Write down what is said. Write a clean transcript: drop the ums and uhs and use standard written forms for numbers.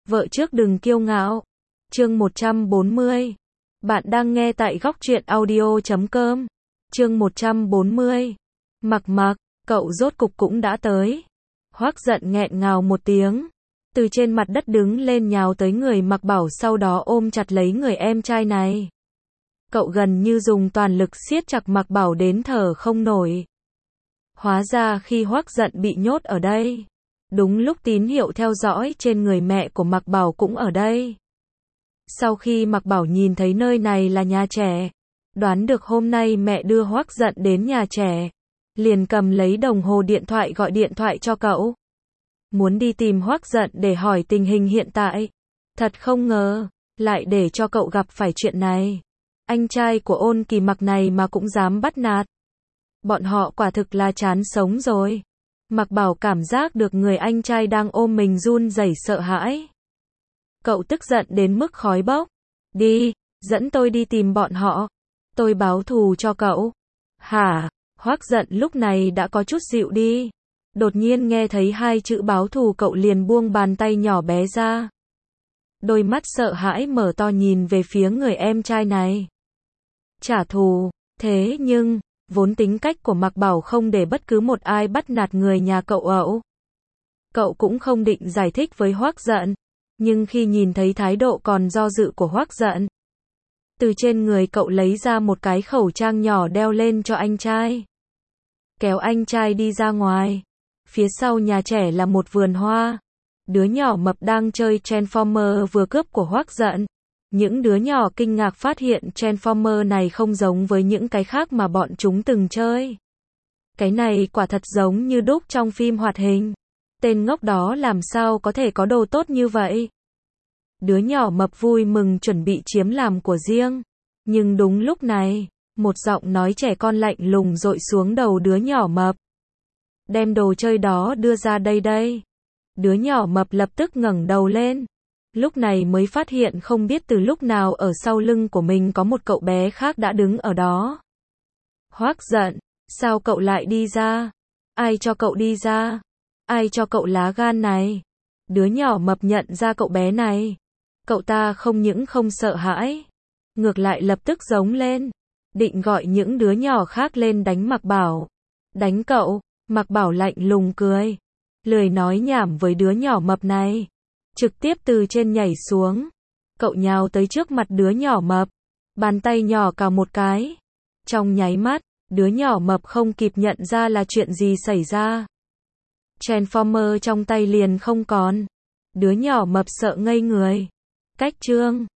Vợ trước đừng kiêu ngạo. Chương 140. Bạn đang nghe tại góc truyện audio.com. Chương 140. Mặc, cậu rốt cục cũng đã tới. Hoắc Giận nghẹn ngào một tiếng, từ trên mặt đất đứng lên nhào tới người Mặc Bảo, sau đó ôm chặt lấy người em trai này. Cậu gần như dùng toàn lực siết chặt Mặc Bảo đến thở không nổi. Hóa ra khi Hoắc Giận bị nhốt ở đây, đúng lúc tín hiệu theo dõi trên người mẹ của Mặc Bảo cũng ở đây. Sau khi Mặc Bảo nhìn thấy nơi này là nhà trẻ, đoán được hôm nay mẹ đưa Hoắc Giận đến nhà trẻ, liền cầm lấy đồng hồ điện thoại gọi điện thoại cho cậu. Muốn đi tìm Hoắc Giận để hỏi tình hình hiện tại. Thật không ngờ, lại để cho cậu gặp phải chuyện này. Anh trai của Ôn Kỳ Mặc này mà cũng dám bắt nạt. Bọn họ quả thực là chán sống rồi. Mặc Bảo cảm giác được người anh trai đang ôm mình run rẩy sợ hãi. Cậu tức giận đến mức khói bốc. Đi, dẫn tôi đi tìm bọn họ. Tôi báo thù cho cậu. Hả? Hoắc Giận lúc này đã có chút dịu đi. Đột nhiên nghe thấy hai chữ báo thù, cậu liền buông bàn tay nhỏ bé ra. Đôi mắt sợ hãi mở to nhìn về phía người em trai này. Trả thù, thế nhưng, vốn tính cách của Mặc Bảo không để bất cứ một ai bắt nạt người nhà cậu ẩu. Cậu cũng không định giải thích với Hoắc Giận, nhưng khi nhìn thấy thái độ còn do dự của Hoắc Giận, từ trên người cậu lấy ra một cái khẩu trang nhỏ đeo lên cho anh trai. Kéo anh trai đi ra ngoài. Phía sau nhà trẻ là một vườn hoa. Đứa nhỏ mập đang chơi Transformer vừa cướp của Hoắc Giận. Những đứa nhỏ kinh ngạc phát hiện Transformer này không giống với những cái khác mà bọn chúng từng chơi. Cái này quả thật giống như đúc trong phim hoạt hình. Tên ngốc đó làm sao có thể có đồ tốt như vậy? Đứa nhỏ mập vui mừng chuẩn bị chiếm làm của riêng. Nhưng đúng lúc này, một giọng nói trẻ con lạnh lùng dội xuống đầu đứa nhỏ mập. Đem đồ chơi đó đưa ra đây đây. Đứa nhỏ mập lập tức ngẩng đầu lên. Lúc này mới phát hiện không biết từ lúc nào ở sau lưng của mình có một cậu bé khác đã đứng ở đó. Hoắc Giận, sao cậu lại đi ra? Ai cho cậu đi ra? Ai cho cậu lá gan này? Đứa nhỏ mập nhận ra cậu bé này. Cậu ta không những không sợ hãi, ngược lại lập tức giống lên, định gọi những đứa nhỏ khác lên đánh Mặc Bảo. Đánh cậu? Mặc Bảo lạnh lùng cười, lười nói nhảm với đứa nhỏ mập này, trực tiếp từ trên nhảy xuống. Cậu nhào tới trước mặt đứa nhỏ mập, bàn tay nhỏ cào một cái. Trong nháy mắt, đứa nhỏ mập không kịp nhận ra là chuyện gì xảy ra. Transformer trong tay liền không còn. Đứa nhỏ mập sợ ngây người. Cách chương